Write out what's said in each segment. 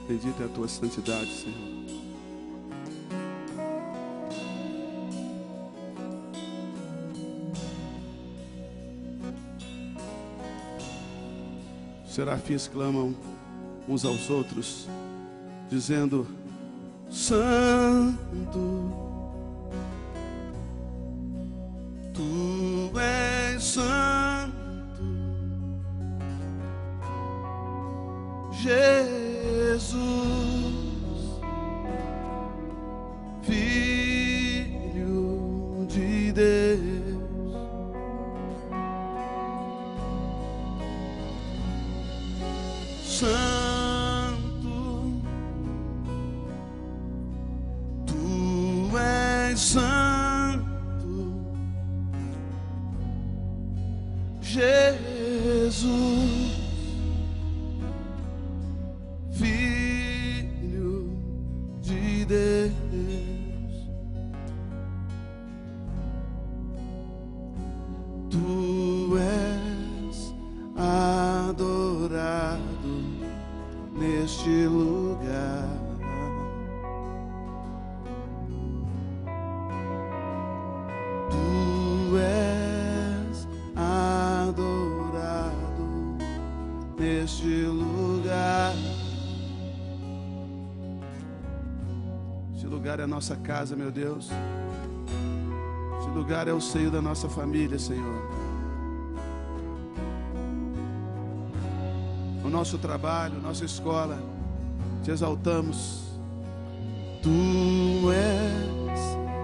Bendita é a tua santidade, Senhor. Os serafins clamam uns aos outros, dizendo: Santo, Tu és santo, Jesus, Filho de Deus. Santo, Tu és santo, Jesus, Filho de Deus. Tu és adorado neste lugar. Tu és adorado neste lugar. Este lugar é a nossa casa, meu Deus. Este lugar é o seio da nossa família, Senhor. O nosso trabalho, nossa escola, te exaltamos. Tu és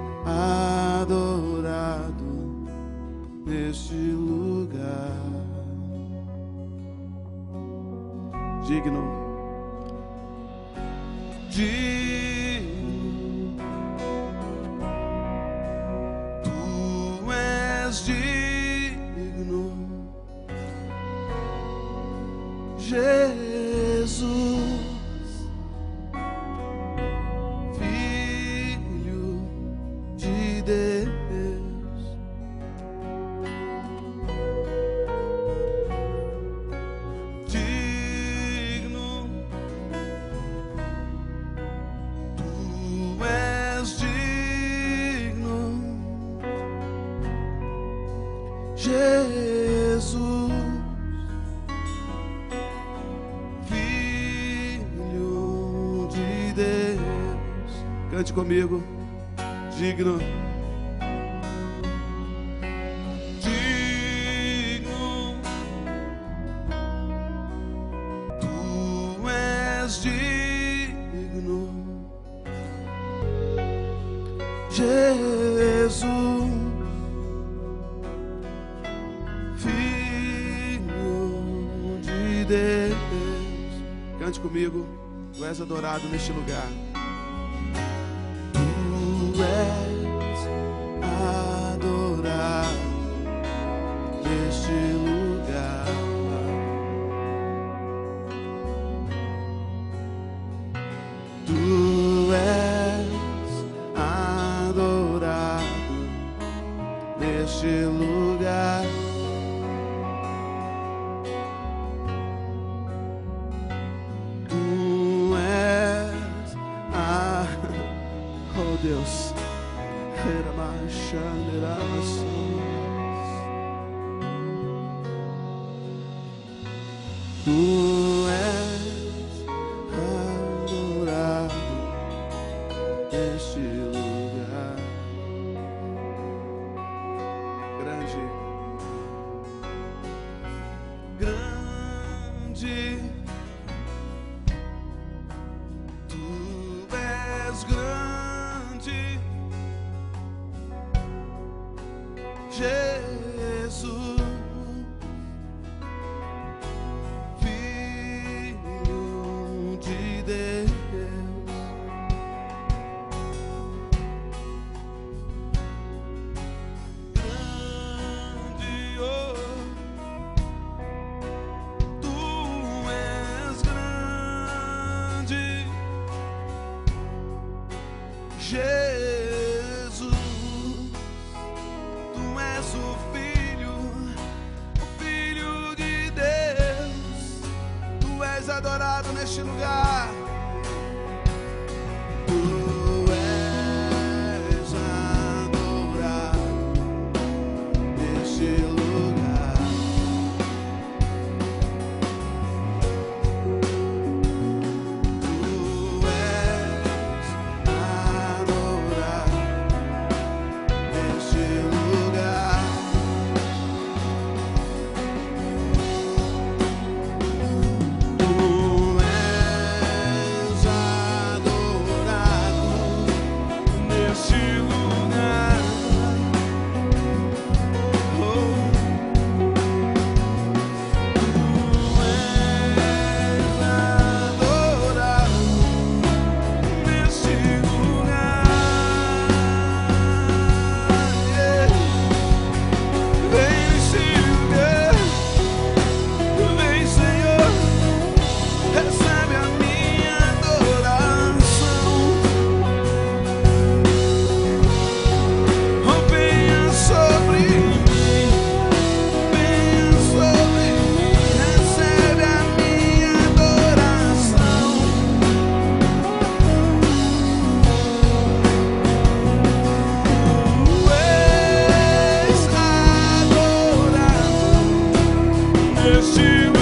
adorado neste lugar. Digno, digno, Tu és digno, Jesus, Filho de Deus. Digno, Tu és digno, Jesus, cante comigo. Digno, digno, Tu és digno, Jesus, Filho de Deus. Cante comigo. Tu és adorado neste lugar. Tu és adorado neste lugar. Tu és adorado neste lugar. Tu és oh Deus, Tu és adorado neste lugar. Grande, grande, Tu és grande, Jesus, Filho de Deus. Grande, oh, Tu és grande, Jesus, Tu és o Filho de Deus. Tu és adorado neste lugar. Este lugar